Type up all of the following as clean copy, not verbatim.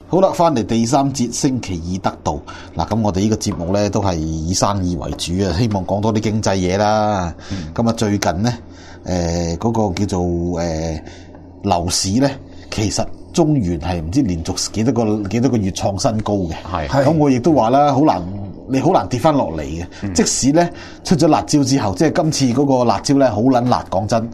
好啦，翻嚟第三節星期二得到嗱，咁我哋呢個節目咧都係以生意為主啊，希望講多啲經濟嘢啦。咁啊，最近咧嗰個叫做樓市咧，其實中原係唔知連續幾多個月創新高嘅。係咁，我亦都話啦，你好難跌翻落嚟嘅。即使咧出咗辣椒之後，即係今次嗰個辣椒咧好撚辣，講真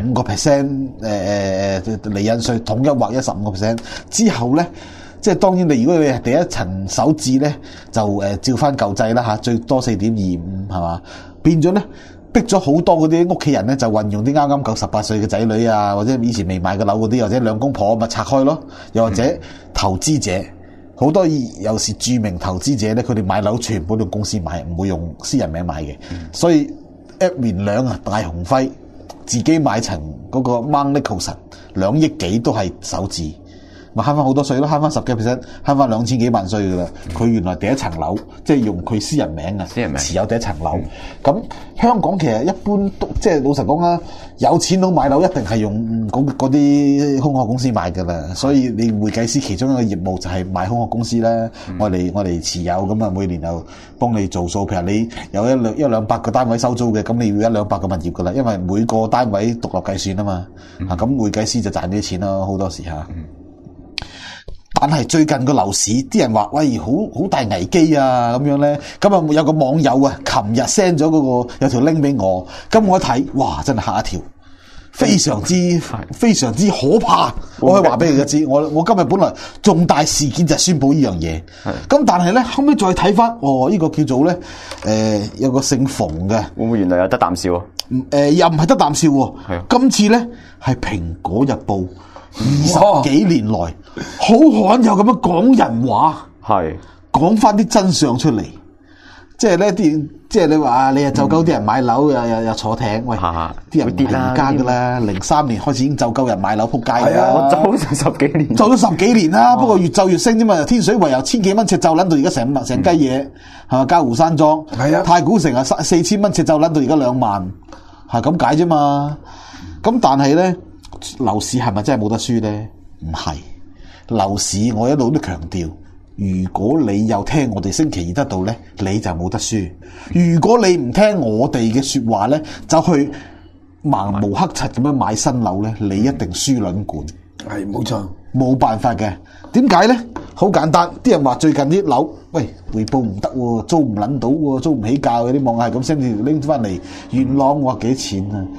，15%厘印稅統一劃一15%之後咧。即係當然，如果你係第一層首置咧，就照翻舊制啦嚇，最多4.25係嘛，變咗咧逼咗好多嗰啲屋企人咧，就運用啲啱啱夠18歲嘅仔女啊，或者以前未買過樓嗰啲，或者兩公婆咪拆開咯，又或者投資者好多又是著名投資者咧，佢哋買樓全部都用公司買，唔會用私人名買嘅，所以一年兩啊大鴻輝自己買層嗰個 Mount Nicholson 2億幾都係首置。咪慳翻好多稅咯，慳翻10%，慳翻2000幾萬稅噶啦。佢原來第一層樓，即係用佢私人名啊，持有第一層樓。咁香港其實一般都即係老實講啦，有錢佬買樓一定係用嗰啲空殼公司買噶啦。所以你會計師其中一個業務就係買空殼公司啦。我哋持有咁啊，每年又幫你做數。譬如你有一兩百個單位收租嘅，咁你要100-200個物業噶啦，因為每個單位獨立計算啊嘛。咁會計師就賺啲錢咯，好多時嚇。但係最近個樓市，啲人話喂好大危機啊咁樣咧，咁啊有個網友啊，琴日 send 咗嗰個有條 link 俾我，咁我一睇，哇真係嚇一跳，非常之可怕。我可以話俾你知，我今日本來重大事件就係宣佈呢樣嘢，咁但係咧後尾再睇翻，呢個叫做咧有個姓馮嘅， 會唔會原來有得啖笑啊？ 又唔係得啖笑喎，今次咧係蘋果日報。20幾年來，好罕有咁樣講人話，係講翻啲真相出嚟，即係咧啲，即係你話你又就夠啲人買樓，又坐艇，喂，啲人唔係而家噶啦，03年開始已經就夠人買樓撲街㗎啦， 我走成10幾年， 走咗10幾年啦，不過越就越升啫嘛，天水圍由1000幾蚊尺就撚到而家成雞嘢，係嘛？嘉湖山莊，太古城啊4000蚊尺就撚到而家2萬，係咁解啫嘛，咁但係咧。樓市係咪真係冇得輸呢？唔係，樓市我一路都強調，如果你又聽我哋星期二得到呢，你就冇得輸。如果你唔聽我哋嘅說話呢，就去盲目黑漆咁樣買新樓呢，你一定輸卵管。 係冇錯， 冇辦法嘅。點解呢？好簡單，啲人話最近啲樓，喂，回報唔得喎，租唔撚到喎，租唔起價嘅啲網係咁先至拎翻嚟。元朗我話幾錢啊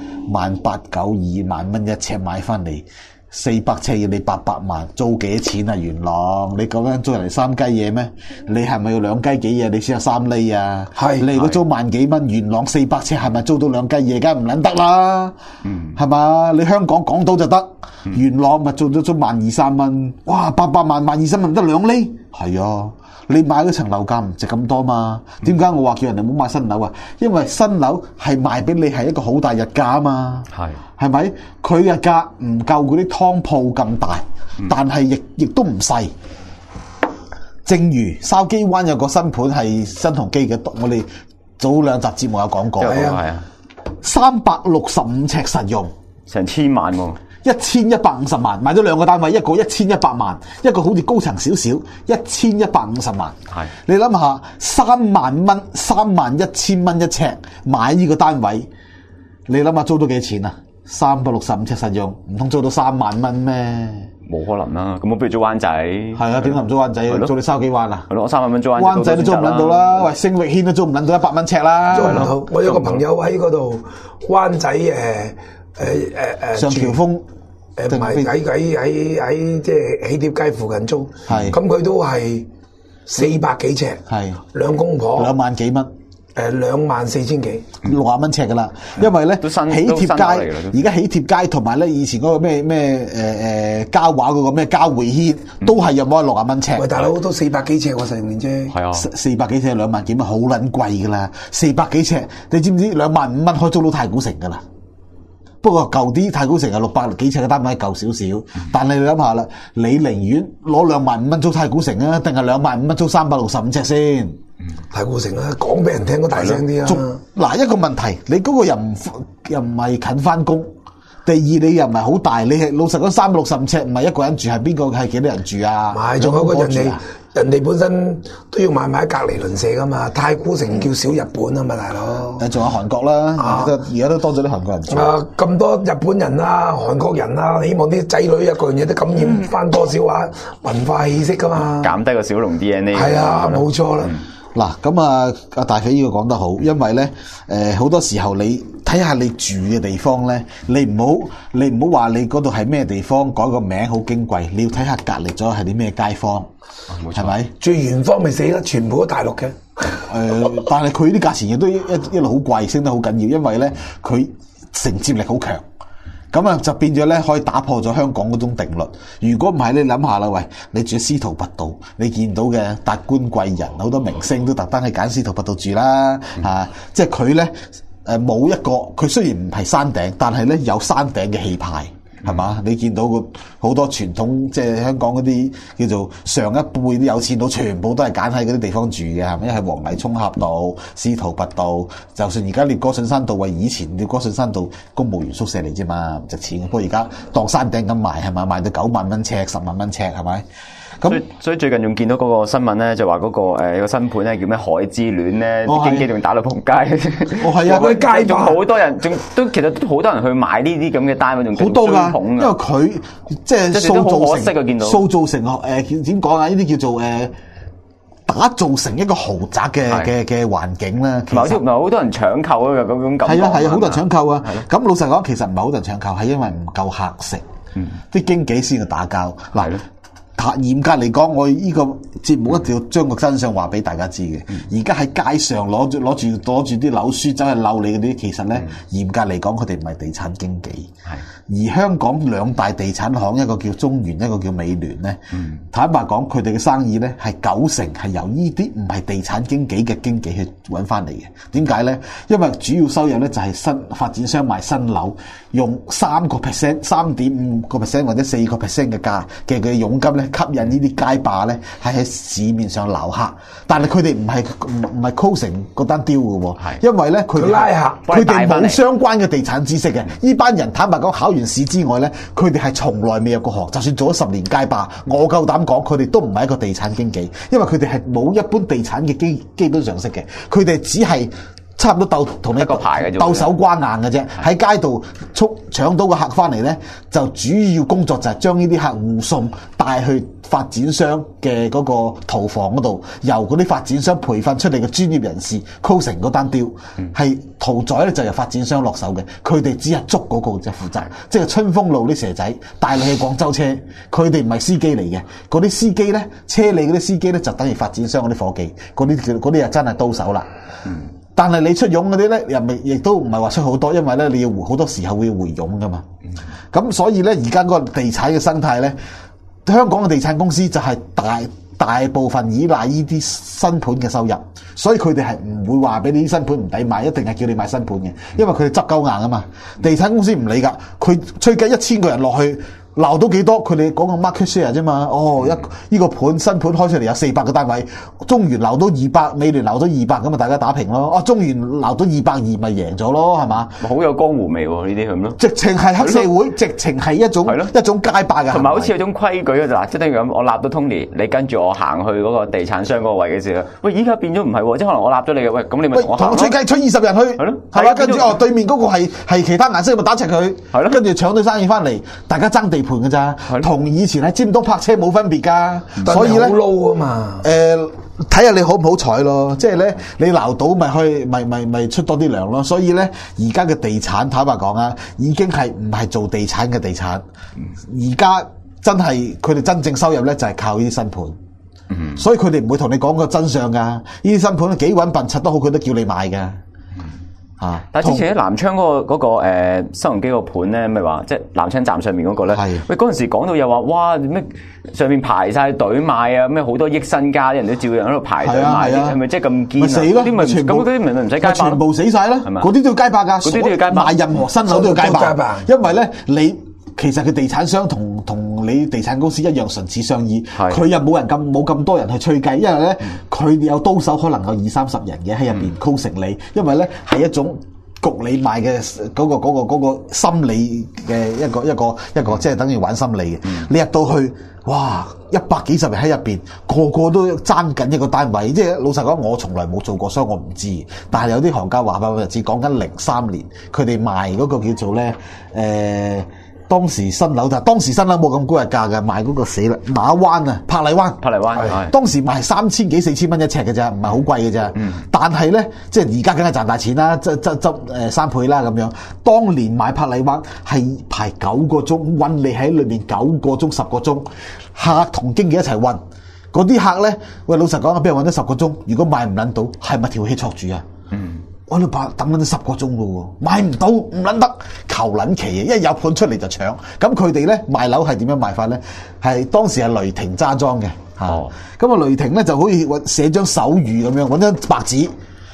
？1892萬蚊一尺買翻嚟，400尺要你800萬，租幾錢啊？元朗，你講緊租人嚟3雞嘢咩？你係咪要2雞幾嘢？你先有3厘啊？係，你如果租萬幾蚊，元朗400尺係咪租到2雞嘢？梗係唔撚得啦，係嘛？你香港港島就得，元朗咪租12000-13000蚊，哇，800萬12000蚊得2厘，係啊。你買嗰層樓價唔值咁多嘛？點解我話叫人哋唔好買新樓啊？因為新樓係賣俾你係一個好大日價啊嘛，係咪？佢日價唔夠嗰啲湯鋪咁大，但係亦都唔細。正如筲箕灣有個新盤係新鴻基嘅，我哋早2集節目有講過，係啊，365尺實用， 成1000萬喎。 1150萬買咗2個單位，一個1100萬，一個好似高層少少，1150萬。係你諗下，3萬蚊，31000蚊一尺買呢個單位，你諗下租到幾錢啊？365尺實用，唔通租到3萬蚊咩？ 冇可能啦！咁我不如租灣仔。係啊，點解唔租灣仔？租你筲箕灣啊？ 係咯，我3萬蚊租灣仔都租唔撚到啦！喂，星域軒都租唔撚到100蚊尺啦！ 租唔到。我有個朋友喺嗰度灣仔上橋峰。 唔係喺即係喜帖街附近租，咁佢都係400幾尺，兩公婆 2萬幾蚊 ，24000幾 ，60蚊尺噶啦。因為咧喜帖街而家喜帖街同埋咧以前嗰個咩嘉華嗰個咩嘉匯軒都係有冇60蚊尺。 喂，大佬都400幾尺喎，成年啫。 係啊，400幾尺2萬幾蚊，好撚貴噶啦。400幾尺，你知唔知25000蚊可以租到太古城噶啦？不過舊啲太古城係600幾尺嘅單位舊少少，但係你諗下啦，你寧願攞25000蚊租太古城啊，定係25000蚊租365尺先？ 太古城啊，講俾人聽都大聲啲啊！ 嗱，一個問題，你嗰個又唔係近翻工， 第二你又唔係好大，你係老實講365尺，唔係一個人住，係邊個係幾多人住啊？ 唔係，仲有個人哋本身都要買埋喺隔離鄰舍噶嘛，太古城叫小日本啊嘛，大佬。 仲有韓國啦，而家都多咗啲韓國人住。 咁多日本人啊、韓國人啊，希望啲仔女一個樣嘢都感染翻多少啊文化氣息噶嘛， 減低個小龍 DNA。 係啊，冇錯啦。 嗱，咁啊，阿大肥呢個講得好，因為咧，好多時候你睇下你住嘅地方咧，你唔好話你嗰度係咩地方，改個名好矜貴，你要睇下隔離咗係啲咩街坊，係咪？ 最遠方咪死啦，全部都大陸嘅。 但係佢啲價錢亦都一路好貴，升得好緊要，因為咧佢承接力好強。咁啊，就變咗咧，可以打破咗香港嗰種定律。如果唔係，你諗下啦，喂，你住司徒拔道，你見到嘅達官貴人好多明星都特登去揀司徒拔道住啦，即係佢咧冇一個，佢雖然唔係山頂，但係咧有山頂嘅氣派。係嘛？你見到好多傳統，即係香港嗰啲叫做上一輩啲有錢佬，全部都係揀喺嗰啲地方住嘅，係咪？一係黃泥涌峽道、司徒拔道，就算而家獵歌信山道，以前獵歌信山道公務員宿舍嚟啫嘛，唔值錢。不過而家當山頂咁賣，係咪？賣到9萬蚊尺、10萬蚊尺，係咪？ 所以最近仲見到嗰個新聞咧，就話嗰個個新盤咧叫咩海之戀咧，啲經紀仲打到仆街。 係啊， 嗰啲街仲好多人，仲都其實都好多人去買呢啲咁嘅單位，仲好多㗎。因為佢即係塑造成點講啊？呢啲叫做打造成一個豪宅嘅環境啦。 唔係好多人搶購啊，嗰種感覺。 係啊，好多人搶購啊。咁老實講，其實唔係好多人搶購，係因為唔夠客食，啲經紀先去打交。嗱。嚴格嚟講，我呢個節目一定要將個真相話俾大家知嘅。而家喺街上攞住啲樓書走去嬲你嗰啲，其實咧嚴格嚟講，佢哋唔係地產經紀。而香港兩大地產行，一個叫中原，一個叫美聯咧。坦白講，佢哋嘅生意咧係90%係由呢啲唔係地產經紀嘅經紀去揾翻嚟嘅。點解咧？因為主要收入咧就係新發展商賣新樓，用3%、3.5% 或者4% 嘅價嘅佣金咧。吸引呢啲街霸咧，係喺市面上撈客，但係佢哋唔係 closing 嗰單 deal 嘅喎，因為咧佢拉客，佢哋冇相關嘅地產知識嘅。呢班人坦白講，考完試之外咧，佢哋係從來未有過學，就算做咗10年街霸，我夠膽講，佢哋都唔係一個地產經紀，因為佢哋係冇一般地產嘅基本常識嘅，佢哋只係。差唔多同你一個牌嘅啫，鬥手瓜硬嘅啫。喺街度搶到個客翻嚟咧，就主要工作就係將呢啲客護送帶去發展商嘅嗰個屠房嗰度，由嗰啲發展商培訓出嚟嘅專業人士構成嗰單雕，係屠宰咧就由發展商落手嘅，佢哋只係捉嗰個就負責，即係春風路啲蛇仔帶你去廣州車，佢哋唔係司機嚟嘅，嗰啲司機咧車你嗰啲司機咧就等於發展商嗰啲伙計，嗰啲就真係刀手啦。但係你出佣嗰啲咧，亦都唔係話出好多，因為咧你要好多時候會回佣噶嘛。咁所以咧，而家嗰個地產嘅生態咧，香港嘅地產公司就係大部分依賴呢啲新盤嘅收入，所以佢哋係唔會話俾你啲新盤唔抵買，一定係叫你買新盤嘅，因為佢哋執鳩硬啊嘛。地產公司唔理㗎，佢吹雞1000個人落去。鬧到幾多？佢哋講個 market share 啫嘛。呢個盤新盤開出嚟有400個單位，中原鬧到200，美聯鬧到200，咁啊大家打平咯。中原鬧到220，咪贏咗咯，係嘛？ 好有江湖味喎，呢啲咁咯。 直情係黑社會，直情係一種街霸嘅。 同埋好似有種規矩嘅就嗱，即係等於咁，我立到 Tony，你跟住我行去嗰個地產商嗰個位嘅時候，喂，依家變咗唔係喎，即係可能我立咗你嘅，喂，咁你咪同我吹雞，吹20人去，係嘛？跟住對面嗰個係其他顏色，咪打赤佢，係咯，跟住搶到生意翻嚟，大家爭地盤嘅咋。同以前喺尖東泊車冇分別噶，所以咧好撈啊嘛。睇下你好唔好彩咯，即係咧你撈到咪去咪出多啲糧咯。所以咧而家嘅地產坦白講啊，已經係唔係做地產嘅地產，而家真係佢哋真正收入咧就係靠呢啲新盤。所以佢哋唔會同你講個真相噶，呢啲新盤幾搵笨柒都好，佢都叫你買噶。但係之前喺南昌嗰個收銀機個盤咧，咪話即係南昌站上面嗰個咧，喂嗰陣時講到又話哇咩上面排晒隊買啊，咩好多億身家啲人都照樣喺度排隊買，係咪即係咁堅啊？咪死咯！咁嗰啲咪唔使街霸， 全部死晒啦！嗰啲都要街霸噶，嗰啲都要街霸，賣任何新樓都要街霸，因為咧你。其實佢地產商同你地產公司一樣唇齒相依，佢又冇咁多人去吹雞，因為咧佢有刀手可能有20-30人嘅喺入邊構成你，因為咧係一種焗你買嘅嗰個心理嘅一個，即係等於玩心理嘅。你入到去，哇！100幾十人喺入邊，個個都爭緊一個單位。即係老實講，我從來冇做過，所以我唔知。但係有啲行家話翻，我就知講緊03年，佢哋賣嗰個叫做咧當時新樓冇咁高日價嘅，賣嗰個死啦馬灣啊，柏麗灣，當時賣3000幾4000蚊一尺嘅咋，唔係好貴嘅咋。但係咧，即係而家梗係賺大錢啦，執3倍啦咁樣。當年買柏麗灣係排9個鐘，韞你喺裏面9個鐘10個鐘，客同經紀一齊韞。嗰啲客咧，喂老實講，俾人韞咗10個鐘，如果買唔撚到，係咪條氣戳住啊？我哋等緊10個鐘咯喎，買唔到唔撚得，求撚期嘅，一有盤出嚟就搶。咁佢哋咧賣樓係點樣賣法咧？係當時係雷霆揸莊嘅嚇。咁啊雷霆咧就好似寫張手語咁樣，揾張白紙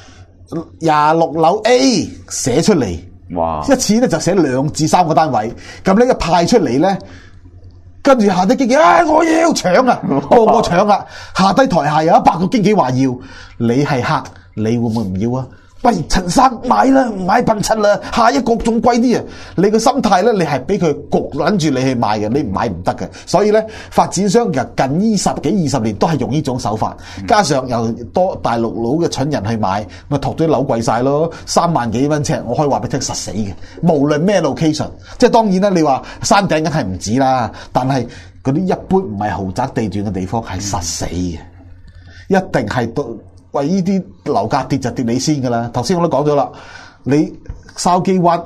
26樓 A 寫出嚟，哇！一次咧就寫2至3個單位，咁呢一派出嚟咧，跟住下低經紀，我要搶啊，個個搶啊！下低台下有100個經紀話要，你係客，你會唔會唔要啊？喂，陳生買啦，唔買笨柒啦，下一個仲貴啲啊！你個心態咧，你係俾佢焗撚住你去買嘅，你唔買唔得嘅。所以咧，發展商近呢10幾20年都係用呢種手法，加上又多大陸佬嘅蠢人去買，咪托啲樓貴晒咯，3萬幾蚊尺，我可以話俾你聽實死嘅。無論咩 location， 即係當然啦，你話山頂梗係唔止啦，但係嗰啲一般唔係豪宅地段嘅地方係實死嘅，一定係到。喂，呢啲樓價跌就跌你先噶啦。頭先我都講咗啦，你筲箕灣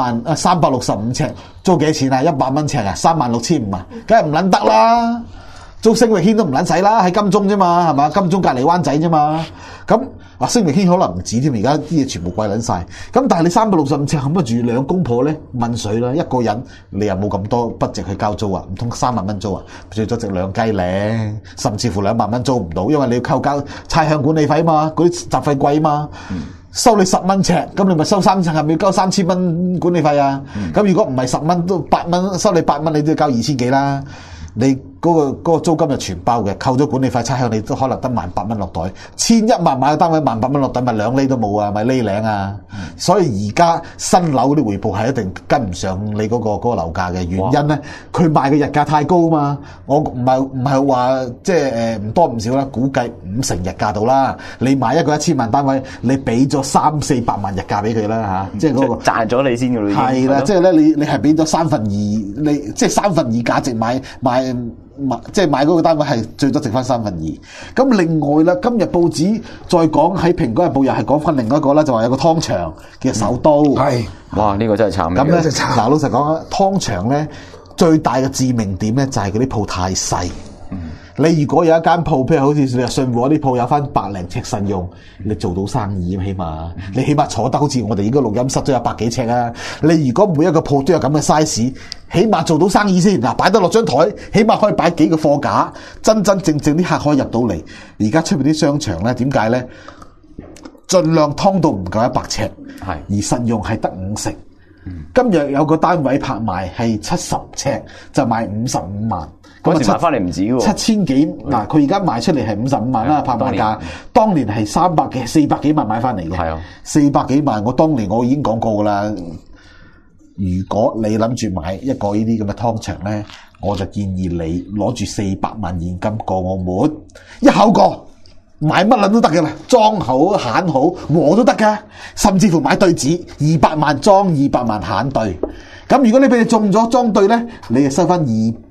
365尺租幾錢啊？100蚊尺啊，36500啊，梗係唔撚得啦。租星域軒都唔撚使啦，喺金鐘啫嘛，係嘛？金鐘隔離灣仔啫嘛。咁星域軒可能唔止添，而家啲嘢全部貴撚晒。咁但係你365尺，冚得住兩公婆咧問水啦，一個人你又冇咁多budget去交租啊？唔通3萬蚊租啊？最多值2雞咧，甚至乎2萬蚊租唔到，因為你要扣交差餉管理費嘛，嗰啲雜費貴嘛。收你10蚊尺，咁你咪收3尺，係咪要交3000蚊管理費啊？咁如果唔係10蚊都8蚊，收你8蚊，你都要交2000幾啦。你嗰個租金就全包嘅，扣咗管理費差餉，你都可能得18000蚊落袋。1萬買個單位18000蚊落袋，咪2厘都冇啊，咪厘領啊！所以而家新樓嗰啲回報係一定跟唔上你嗰個樓價嘅原因咧，佢賣嘅日價太高嘛。我唔係話即係唔多唔少啦，估計50%日價到啦。你買一個1000萬單位，你俾咗300-400萬日價俾佢啦嚇，即係嗰個賺咗你先㗎啦。 係啦，即係咧你係俾咗2/3，你即係2/3價值買即係買嗰個單位係最多剩翻2/3。咁另外啦，今日報紙再講喺蘋果日報又係講翻另外一個啦，就話有個湯場嘅首都。係， 哇！呢個真係慘。 咁咧，嗱老實講，湯場咧最大嘅致命點咧就係嗰啲鋪太細。你如果有一間鋪，譬如好似你話信和啲鋪有翻100零尺實用，你做到生意你起碼坐得好似我哋而家錄音室都有100幾尺啊！你如果每一個鋪都有咁嘅 size，起碼做到生意先嗱，擺得落張台，起碼可以擺幾個貨架，真真正正啲客可以入到嚟。而家出邊啲商場咧，點解咧？盡量劏到唔夠100尺，係而實用係得50。今日有個單位拍賣係70尺，就賣55萬。 嗰時賣翻嚟唔止喎 ，7000幾嗱，佢而家賣出嚟係55萬啦，拍賣價。當年係400幾萬買翻嚟嘅，係啊，400幾萬。我當年我已經講過噶啦，如果你諗住買一個呢啲咁嘅湯場咧，我就建議你攞住400萬現金過我門，一口過。買乜撚都得嘅啦，裝好閒好和都得噶，甚至乎買對子200萬裝200萬閒對。咁如果你俾你中咗裝對咧，你就收翻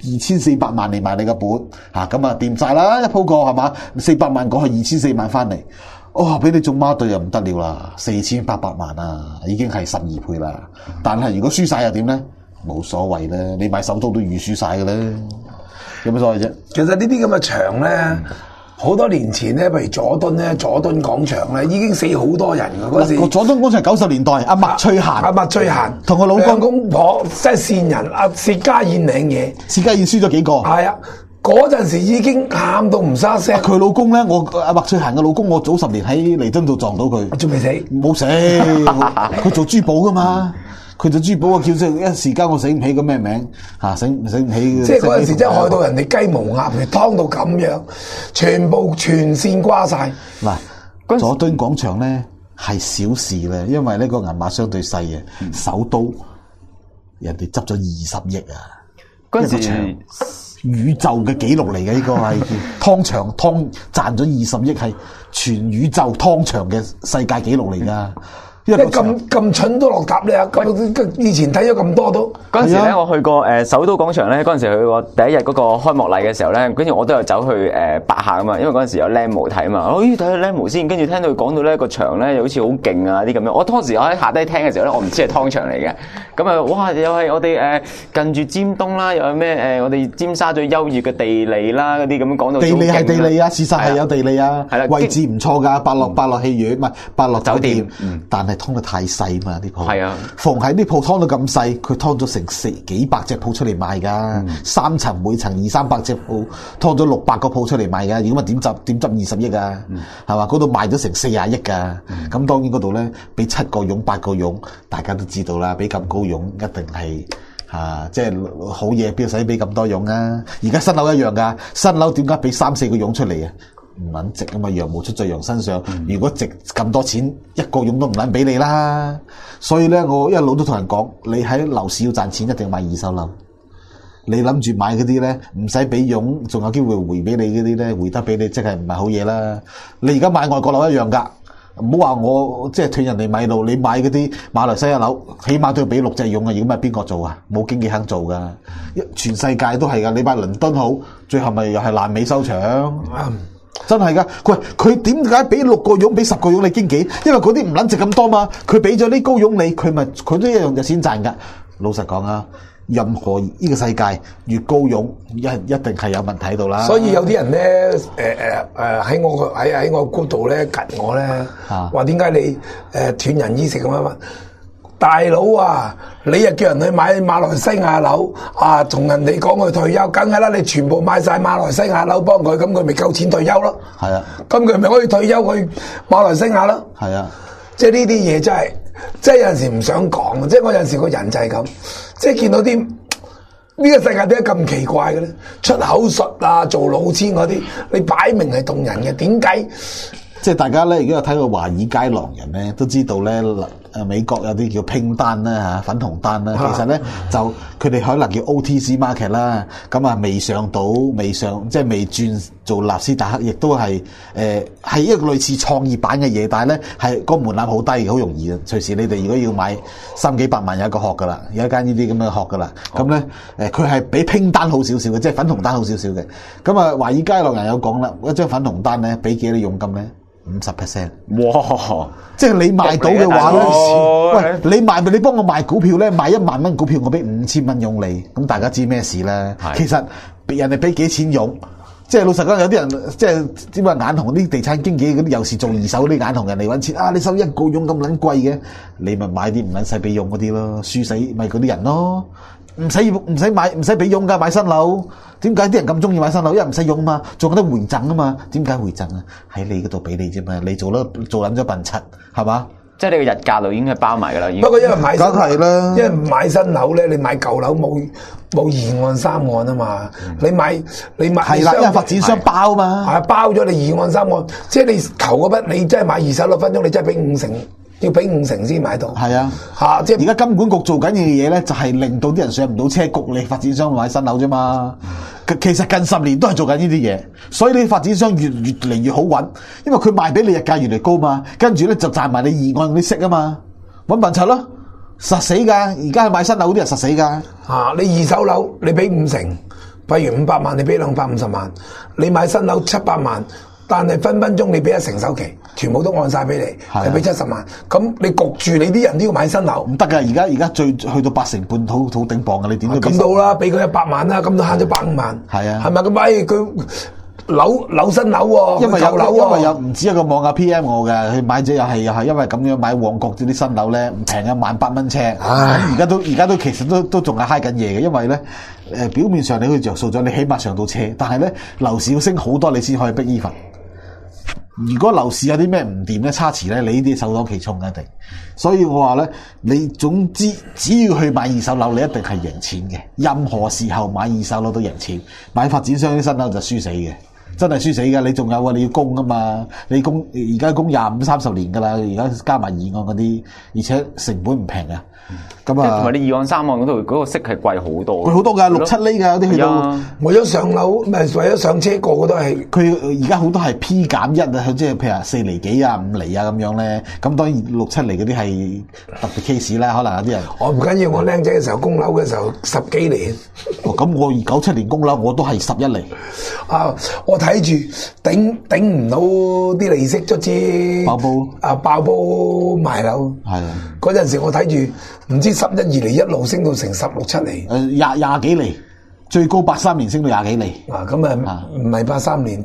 2400萬嚟買你個本嚇，咁啊掂晒啦，一鋪過係嘛，400萬過去2400萬翻嚟，哦俾你中孖對又唔得了啦，4800萬啊，已經係12倍啦。但係如果輸晒又點咧？冇所謂啦，你買首都都預輸晒嘅啦，有乜所謂啫？ 其實呢啲咁嘅場咧。好多年前咧，譬如佐敦廣場咧，已經死好多人㗎嗰時。 佐敦廣場90年代，阿麥翠嫻同個老公婆真係線人，阿薛家燕領嘢， 薛家燕輸咗幾個。 係啊，嗰陣時已經喊到唔沙聲。 佢老公咧，阿麥翠嫻嘅老公，我早10年喺彌敦道撞到佢， 仲未死， 冇死，佢做珠寶㗎嘛。佢做珠寶啊，叫做一時間我醒唔起個咩名嚇，醒唔起。 即係嗰陣時真係害到人哋雞毛鴨血，劏到咁樣，全線瓜晒。 嗱，佐敦廣場咧係小事咧，因為呢個銀碼相對細嘅，首都人哋執咗20億啊！ 嗰陣時宇宙嘅紀錄嚟嘅，呢個係湯場賺咗20億，係全宇宙湯場嘅世界紀錄嚟噶。因為咁蠢都落搭咧，以前睇咗咁多都。 嗰陣時咧，我去過首都廣場咧，嗰陣時去過第一日嗰個開幕禮嘅時候咧，跟住我都有走去八下啊嘛，因為嗰陣時有靚模睇啊嘛，我睇下靚模先，跟住聽到佢講到咧個場咧又好似好勁啊啲咁樣，我當時我喺下低聽嘅時候咧，我唔知係湯場嚟嘅，咁啊哇又係我哋近住尖東啦，又有咩我哋尖沙咀優越嘅地利啦嗰啲咁樣講到。 地利係地利啊，事實係有地利啊，係啦，位置唔錯㗎，百樂戲院唔係百樂酒店，但係劏得太細嘛啲鋪，係啊，逢喺啲鋪劏到咁細，佢劏咗成幾百隻鋪出嚟賣㗎，3層每層200-300隻鋪，劏咗600個鋪出嚟賣㗎，如果咪點執20億啊？係嘛？嗰度賣咗成40億㗎，咁當然嗰度咧俾7個傭8個傭，大家都知道啦，俾咁高傭一定係即係好嘢，邊使俾咁多傭啊？而家新樓一樣㗎，新樓點解俾3-4個傭出嚟啊？唔撚值啊嘛，羊毛出在羊身上。如果值咁多錢，一個傭都唔撚俾你啦。所以咧，我一路都同人講，你喺樓市要賺錢，一定要買二手樓。你諗住買嗰啲咧，唔使俾傭，仲有機會回俾你嗰啲咧，回得俾你，即係唔係好嘢啦。你而家買外國樓一樣㗎，唔好話我即係斷人哋米路。你買嗰啲馬來西亞樓，起碼都要俾6隻傭啊！如果唔係邊個做啊？冇經紀肯做㗎。全世界都係㗎。你買倫敦好，最後咪又係爛尾收場。真係噶，佢點解俾6個傭俾10個傭你經紀？因為嗰啲唔撚值咁多嘛，佢俾咗啲高傭你，佢都一樣有錢賺噶。老實講啊，任何呢個世界越高傭一定係有問題喺度啦。 所以有啲人咧，喺我嗰度咧及我咧，話點解你斷人衣食咁樣？大佬啊，你又叫人去買馬來西亞樓啊，同人哋講佢退休，梗係啦，你全部買晒馬來西亞樓幫佢，咁佢咪夠錢退休咯？係啊，咁佢咪可以退休去馬來西亞咯？係啊，即係呢啲嘢真係，即係有陣時唔想講，即係我有陣時個人就係咁，即係見到啲呢個世界點解咁奇怪嘅咧？出口術啊，做老千嗰啲，你擺明係動人嘅，點解？ 即係大家咧，如果有睇過華爾街狼人咧，都知道咧，美國有啲叫拼單啦粉紅單啦，其實咧就佢哋可能叫 OTC market 啦，咁啊未上即係未轉做納斯達克，亦都係係一個類似創業板嘅嘢，但係咧係個門檻好低，好容易嘅。隨時你哋如果要買3幾百萬有一個殼噶啦，有一間呢啲咁嘅殼噶啦，咁咧佢係比拼單好少少嘅，即係粉紅單好少少嘅。咁啊華爾街狼人有講啦，一張粉紅單咧俾幾多佣金咧？50%，哇！即係你賣到嘅話咧，喂，你幫我賣股票咧，賣1萬蚊股票，我俾5000蚊佣你，咁大家知咩事咧？其實人哋俾幾錢佣，即係老實講，有啲人即係點話眼紅啲地產經紀嗰啲，有時做二手啲眼紅人嚟搵錢啊！你收1個佣咁撚貴嘅，你咪買啲唔撚使俾佣嗰啲咯，輸死咪嗰啲人咯。唔使俾佣噶，買新樓。點解啲人咁中意買新樓？因為唔使佣嘛，仲有得回贈啊嘛。點解回贈啊？喺你嗰度俾你啫嘛，你做撚咗笨柒，係嘛？即係你個日價度已經係包埋噶啦。 不過因為買梗係啦，因為買新樓咧，你買舊樓冇2按3按啊嘛。你買係啦，因為發展商包嘛， 係包咗你2按3按，即係你求嗰筆，你真係買二手6分鐘，你真係俾50成。要俾5成先買到，係啊，即係而家金管局做緊嘅嘢咧，就係令到啲人上唔到車，焗你發展商買新樓啫嘛。其實近10年都係做緊呢啲嘢，所以你發展商越嚟越好揾，因為佢賣俾你日價越嚟越高嘛，跟住咧就賺埋你2按嗰啲息啊嘛，揾笨柒咯，實死噶！而家買新樓嗰啲人實死噶。你二手樓你俾5成，譬如500萬，你俾250萬，你買新樓700萬。但係分鐘你俾1成首期，全部都按晒俾你，係俾70萬。咁你焗住你啲人都要買新樓，唔得㗎。而家最去到8成半好頂磅㗎，你點都咁到啦，俾佢100萬啦，咁都慳咗150萬。係啊，係咪咁？佢樓新樓喎，因為有唔止一個網友 PM 我嘅，佢買咗又係因為咁樣買旺角啲新樓咧，唔平18000蚊尺。而家都其實都仲係揩緊嘢嘅，因為咧表面上你去着數咗，你起碼上到車，但係咧樓市要升好多，你先可以逼依份。如果樓市有啲咩唔掂咧，差池咧，你呢啲首當其衝一定。所以我話咧，你總之只要去買二手樓，你一定係贏錢嘅。任何時候買二手樓都贏錢，買發展商啲新樓就輸死嘅。 真係輸死㗎！你仲有啊，你要供㗎嘛？你供而家供25-30年㗎啦，而家加埋二按嗰啲，而且成本唔平啊！咁啊， 同埋你2按3按嗰度嗰個息係貴好多， 貴好多㗎，6-7厘㗎，有啲去到為咗上樓，唔係為咗上車，個個都係。 佢而家好多係 P 減1啊，即係譬如話4厘幾啊、5厘啊咁樣咧。咁當然6-7厘嗰啲係特別 case 啦，可能有啲人。 我唔緊要，我僆仔嘅時候供樓嘅時候10幾年。 咁我97年供樓我都係11厘。 啊！我睇住頂唔到啲利息，卒之爆煲爆煲賣樓。係啊！嗰陣時我睇住唔知11、12厘一路升到成16、17厘。 廿幾厘，最高83年升到廿幾厘。 咁啊唔係83年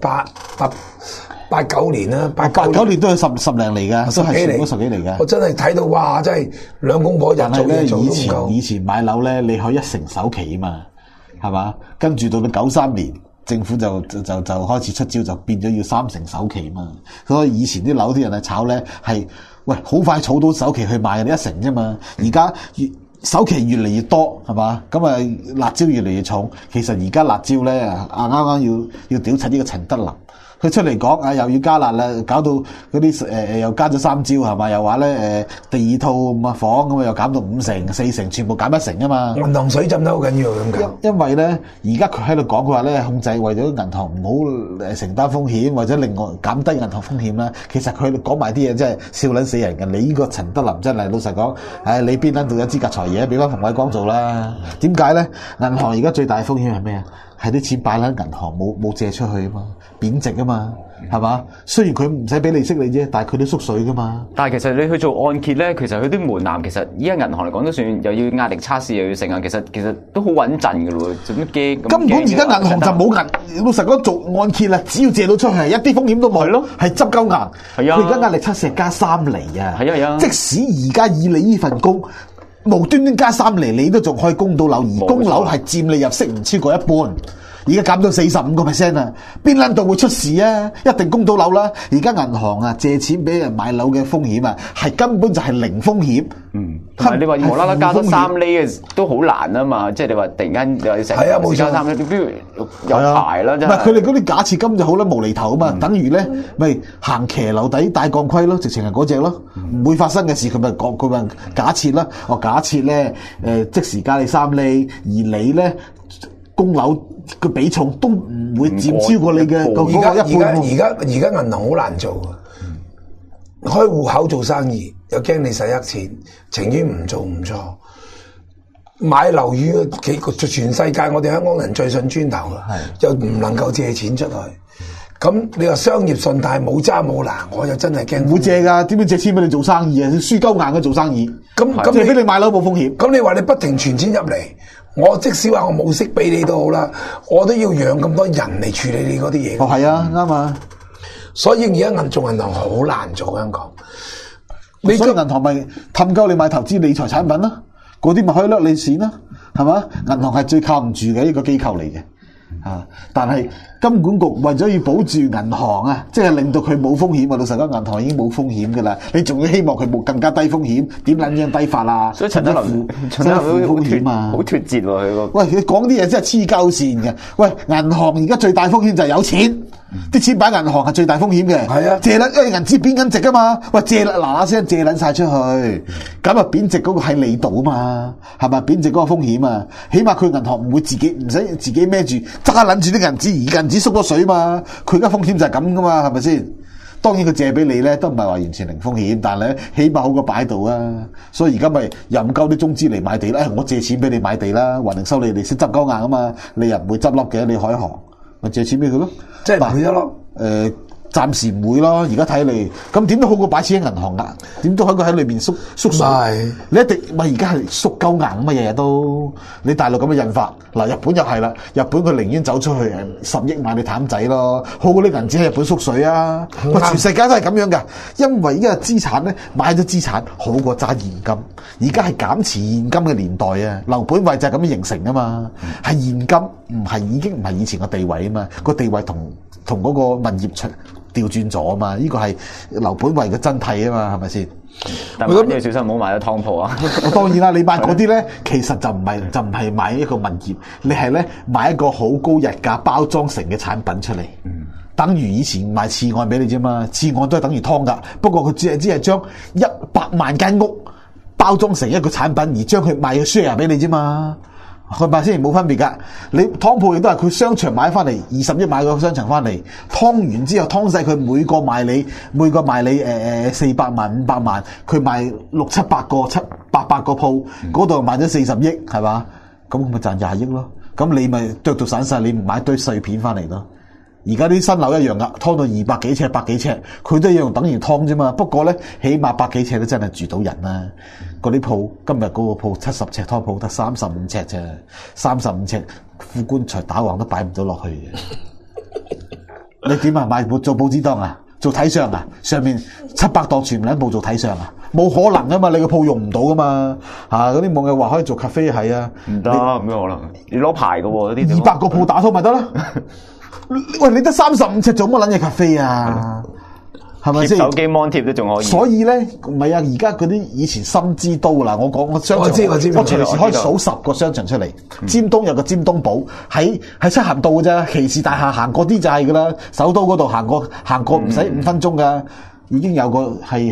89年啦 ，89年都係十零厘㗎，都係全部10幾厘㗎。 我真係睇到哇！真係兩公婆人做嘢做都唔夠。 以前買樓咧，你可以1成首期啊嘛，係嘛？跟住到93年。政府就開始出招，就變咗要3成首期嘛。所以以前啲樓啲人炒咧係，喂好快儲到首期去買，你1成啫嘛。而家首期越嚟越多，係嘛？咁啊辣椒越嚟越重。其實而家辣椒咧啱啱要屌柒呢個陳德霖。佢出嚟講又要加辣啦，搞到嗰啲又加咗3招係嘛？又話咧第二套房咁又減到5成、4成，全部減1成啊嘛！ 銀行水浸得好緊要咁解。 因為咧，而家佢喺度講，佢話咧控制為咗銀行唔好承擔風險，或者另外減低銀行風險啦。其實佢講埋啲嘢真係笑撚死人嘅。你呢個陳德霖真係老實講，你邊撚度有資格財爺？俾翻馮煒光做啦。點解咧？銀行而家最大風險係咩啊？係啲錢擺喺銀行冇借出去啊嘛，貶值啊嘛，係嘛？雖然佢唔使俾利息你啫，但係佢都縮水噶嘛。 但係其實你去做按揭咧，其實佢啲門檻其實依家銀行嚟講都算又要壓力測試又要成啊，其實都好穩陣嘅咯，做乜驚？ 根本而家銀行就冇老實講做按揭啦，只要借到出去係一啲風險都冇，係執鳩硬。係啊，佢而家壓力測試係加3厘啊。係啊。即使而家以你呢份工，無端端加3厘，你都仲可以供到樓，而供樓係佔你入息唔超過一半。而家減到45% 啊，邊撚度會出事啊？一定供到樓啦！而家銀行啊借錢俾人買樓嘅風險啊，係根本就係零風險。 同埋你話無啦啦加多3厘嘅都好難啊嘛！即係你話突然間又成冇加3厘，你都要有排啦真係。唔係佢哋嗰啲假設金就好啦，無厘頭啊嘛！等於咧咪行騎樓底戴鋼盔咯，直情係嗰隻咯，唔會發生嘅事佢咪講佢咪假設啦。假設咧即時加你3厘，而你咧供樓嘅比重都唔會佔超過你嘅嗰個一半。 而家銀行好難做啊！開戶口做生意又驚你使錢，情願唔做唔錯。買樓宇全世界我哋香港人最信磚頭啦，又唔能夠借錢出去。咁你話商業信貸冇揸冇拿，我就真係驚。唔會借㗎，點樣借錢俾你做生意啊？輸鳩硬嘅做生意。咁借俾你買樓冇風險。咁你話你不停存錢入嚟，我即使話我冇息俾你都好啦，我都要養咁多人嚟處理你嗰啲嘢。 係啊，啱啊。 所以而家做銀行好難做香港。 所以銀行咪氹鳩你買投資理財產品啦，嗰啲咪可以掠你錢啦，係嘛？銀行係最靠唔住嘅一個機構嚟嘅。但係金管局為咗要保住銀行啊，即係令到佢冇風險啊！老實講，銀行已經冇風險噶啦，你仲要希望佢冇更加低風險，點撚樣低法啊？所以陳德霖好風險啊，好脫節喎佢個。喂，佢講啲嘢真係黐鳩線嘅。喂，銀行而家最大風險就係有錢，啲錢擺銀行係最大風險嘅。係啊，借撚因為銀紙貶緊值噶嘛。喂，借嗱聲借撚晒出去，咁啊貶值嗰個喺你度啊嘛，係咪貶值嗰個風險啊？起碼佢銀行唔會自己唔使自己孭住揸撚住啲銀紙，而銀紙縮咗水嘛。佢而家風險就係咁噶嘛，係咪先？當然佢借俾你咧都唔係話完全零風險，但係咧起碼好過擺度啊。所以而家咪任鳩啲中資嚟買地啦。我借錢俾你買地啦，還定收你利息執鳩硬啊嘛。你又唔會執笠嘅，你海航咪借錢俾佢咯。即係唔會執笠。暫時唔會咯，而家睇嚟，咁點都好過擺錢喺銀行噶，點都可以喺裏面縮水。你一定咪而家係縮鳩硬咁啊！日日都你大陸咁嘅印法，嗱日本又係啦，日本佢寧願走出去10億買你譚仔咯，好過啲銀紙喺日本縮水啊！全世界都係咁樣噶，因為而家資產咧買咗資產好過揸現金，而家係減持現金嘅年代啊，樓本位就係咁樣形成啊嘛，係現金已經唔係以前個地位啊嘛，個地位同嗰個物業調轉咗啊嘛，呢個係樓盤位嘅真諦啊嘛，係咪先？但係你要小心唔好買咗湯鋪啊！當然啦，你買嗰啲咧，其實就唔係買一個物業，你係咧買一個好高日價包裝成嘅產品出嚟。 等於以前賣次按俾你啫嘛，次按都係等於劏㗎，不過佢只係將100萬間屋包裝成一個產品，而將佢賣嘅 share 俾你啫嘛。佢賣先冇分別㗎，你湯鋪亦都係佢商場買翻嚟20億買個商場翻嚟，湯完之後湯晒佢每個賣你400萬500萬，佢賣600-700個800個鋪，嗰度賣咗40億係嘛？咁咪賺20億咯。咁你咪剁到散晒，你唔買堆碎片翻嚟咯。而家啲新樓一樣㗎，劏到200幾尺、100幾尺，佢都一樣等於劏啫嘛。不過咧，起碼100幾尺都真係住到人啦。嗰啲鋪今日嗰個鋪70尺湯鋪得35尺啫，35尺副棺材打橫都擺唔到落去嘅。你點啊？買做報紙檔啊？做睇相啊？上面700檔全部做睇相啊？冇可能噶嘛！你個鋪用唔到噶嘛？嗰啲網友話可以做咖啡係啊？唔得， 咩可能？你攞牌噶喎，啲 200個鋪打通咪得啦？喂，你得35尺做乜撚嘢咖啡啊？係咪先？ 手機 mon 貼都仲可以。 所以咧，唔係啊！而家嗰啲以前深之都啦，我商場，我隨時可以數10個商場出嚟。尖東有個尖東寶喺漆咸道嘅啫，騎士大廈行過啲就係噶啦。首都嗰度行過唔使5分鐘噶。已經有個係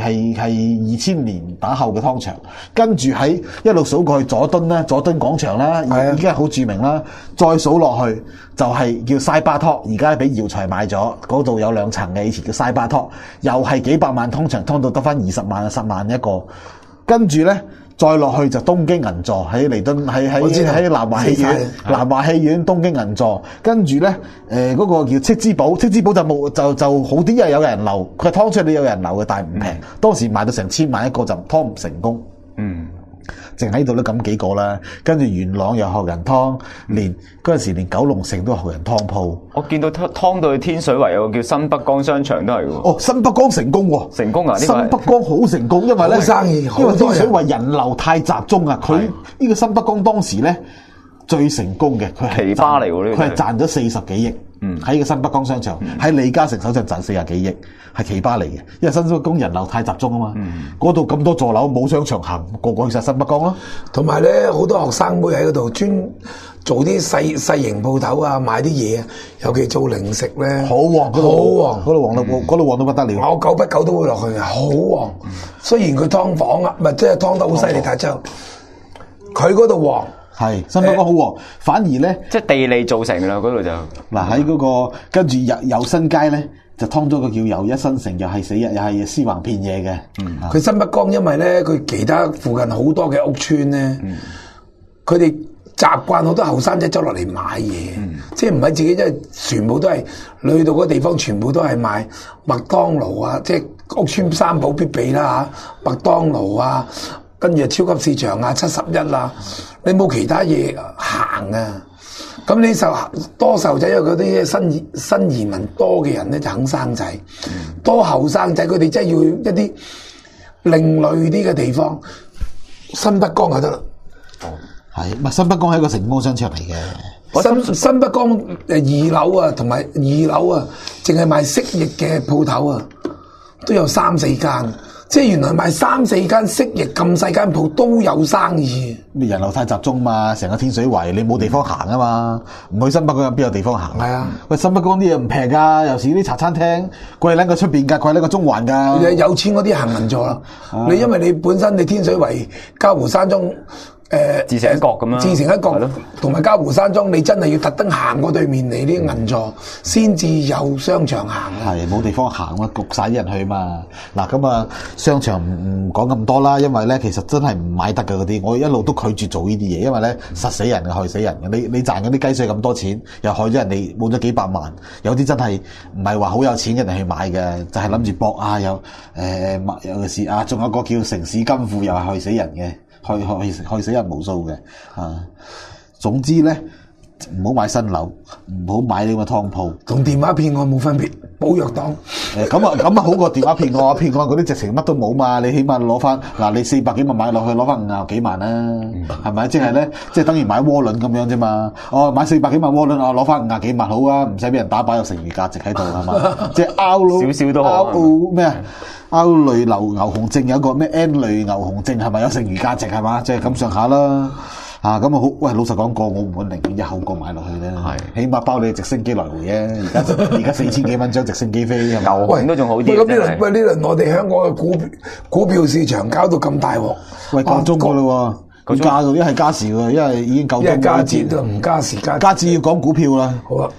2000年打後嘅湯場，跟住喺一路數過去佐敦廣場啦，已經係好著名啦。再數落去就係叫西巴托，而家俾姚財買咗，嗰度有2層嘅，以前叫西巴托，又係幾百萬湯場，湯到得翻20萬10萬一個。跟住咧再落去就東京銀座，喺彌敦喺南華戲院，南華戲院東京銀座。跟住咧嗰個叫戚之寶就冇就好啲，因為有人流，佢湯出嚟有人流嘅，但係唔平。當時賣到成1000萬一個就湯唔成功。淨喺度都咁幾個啦，跟住元朗又學人湯，嗰陣時連九龍城都學人湯鋪。 我見到湯到去天水圍有個叫新北江商場都係喎。 哦，新北江成功喎， 成功啊！ 新北江好成功，因為咧生意，因為天水圍人流太集中啊。佢呢個新北江當時咧最成功嘅，佢係奇葩嚟喎，呢個佢係賺咗40幾億。喺個新北江商場，喺李嘉誠手上賺40幾億，係奇葩嚟嘅。因為新北江人流太集中啊嘛，嗰度咁多座樓冇商場行，個個去晒新北江咯。 同埋咧，好多學生妹喺嗰度專做啲細型鋪頭啊，買啲嘢啊，尤其做零食咧，好旺，嗰度旺到不得了。我久不久都會落去，好旺。雖然佢劏房啊，唔係即係劏得好犀利，但係就佢嗰度旺。 係新北江好旺，反而咧即係地利造成㗎啦，嗰度就嗱喺嗰個跟住又新街咧就劏咗個叫又一新城，又係死人，又係屍橫遍野嘅。 佢新北江因為咧佢其他附近好多嘅屋邨咧，佢哋習慣好多後生仔走落嚟買嘢，即係唔係自己，即係全部都係你去到嗰個地方，全部都係買麥當勞啊，即係屋邨三寶必備啦嚇，麥當勞啊。跟住超級市場啊，71啊，你冇其他嘢行啊。咁你多細路仔，因為嗰啲新移民多嘅人咧就肯生仔，多後生仔佢哋真係要一啲另類啲嘅地方，新北江就得啦。 係，新北江係一個成功商場嚟嘅。 新北江2樓啊，同埋2樓啊，淨係賣蜥蜴嘅鋪頭啊，都有3-4間。即係原來賣3-4間蜥蜴咁細間鋪都有生意。 人流太集中嘛，成個天水圍你冇地方行啊嘛，唔去新北江邊有地方行？係啊，喂，新北江啲嘢唔平㗎，有時啲茶餐廳貴撚過出邊㗎，貴撚過中環㗎。 有錢嗰啲行銀座啦，你因為你本身你天水圍嘉湖山莊。 自成一角咁樣， 自成一角，同埋嘉湖山莊，你真係要特登行過對面嚟啲銀座，先至有商場行。 係冇地方行啊，焗晒啲人去嘛。嗱咁啊，商場唔講咁多啦，因為咧其實真係唔買得嘅嗰啲，我一路都拒絕做呢啲嘢，因為咧實死人嘅，害死人嘅。你賺嗰啲雞碎咁多錢，又害咗人哋冇咗幾百萬，有啲真係唔係話好有錢嘅人去買嘅，就係諗住搏啊，有其是啊，仲有個叫城市金庫，又係害死人嘅。害死人無數嘅總之咧，唔好買新樓，唔好買呢個湯鋪， 同電話騙案冇分別，寶藥黨。 咁啊好過電話騙案，騙案嗰啲直情乜都冇嘛，你起碼攞翻嗱，你400幾萬買落去，攞翻50幾萬啦，係咪？即係咧，即係等於買窩輪咁樣啫嘛。買400幾萬窩輪，攞翻50幾萬好啊，唔使俾人打靶，有剩餘價值喺度係嘛？即係少少都好。 咩啊？歐類牛熊證有一個咩 N 類牛熊證係咪有剩餘價值係嘛？即係咁上下啦。 啊，咁啊好，喂，老實講過，我唔會寧願一口過買落去咧，係，起碼包你直升機來回啊！而家4000幾蚊張直升機飛， 牛都仲好啲。 咁呢輪我哋香港嘅股票市場搞到咁大鑊， 喂，夠鐘㗎啦喎，價度一係加時喎，因為已經夠鐘。 一係加節都唔加時加。 加節要講股票啦。 好啊。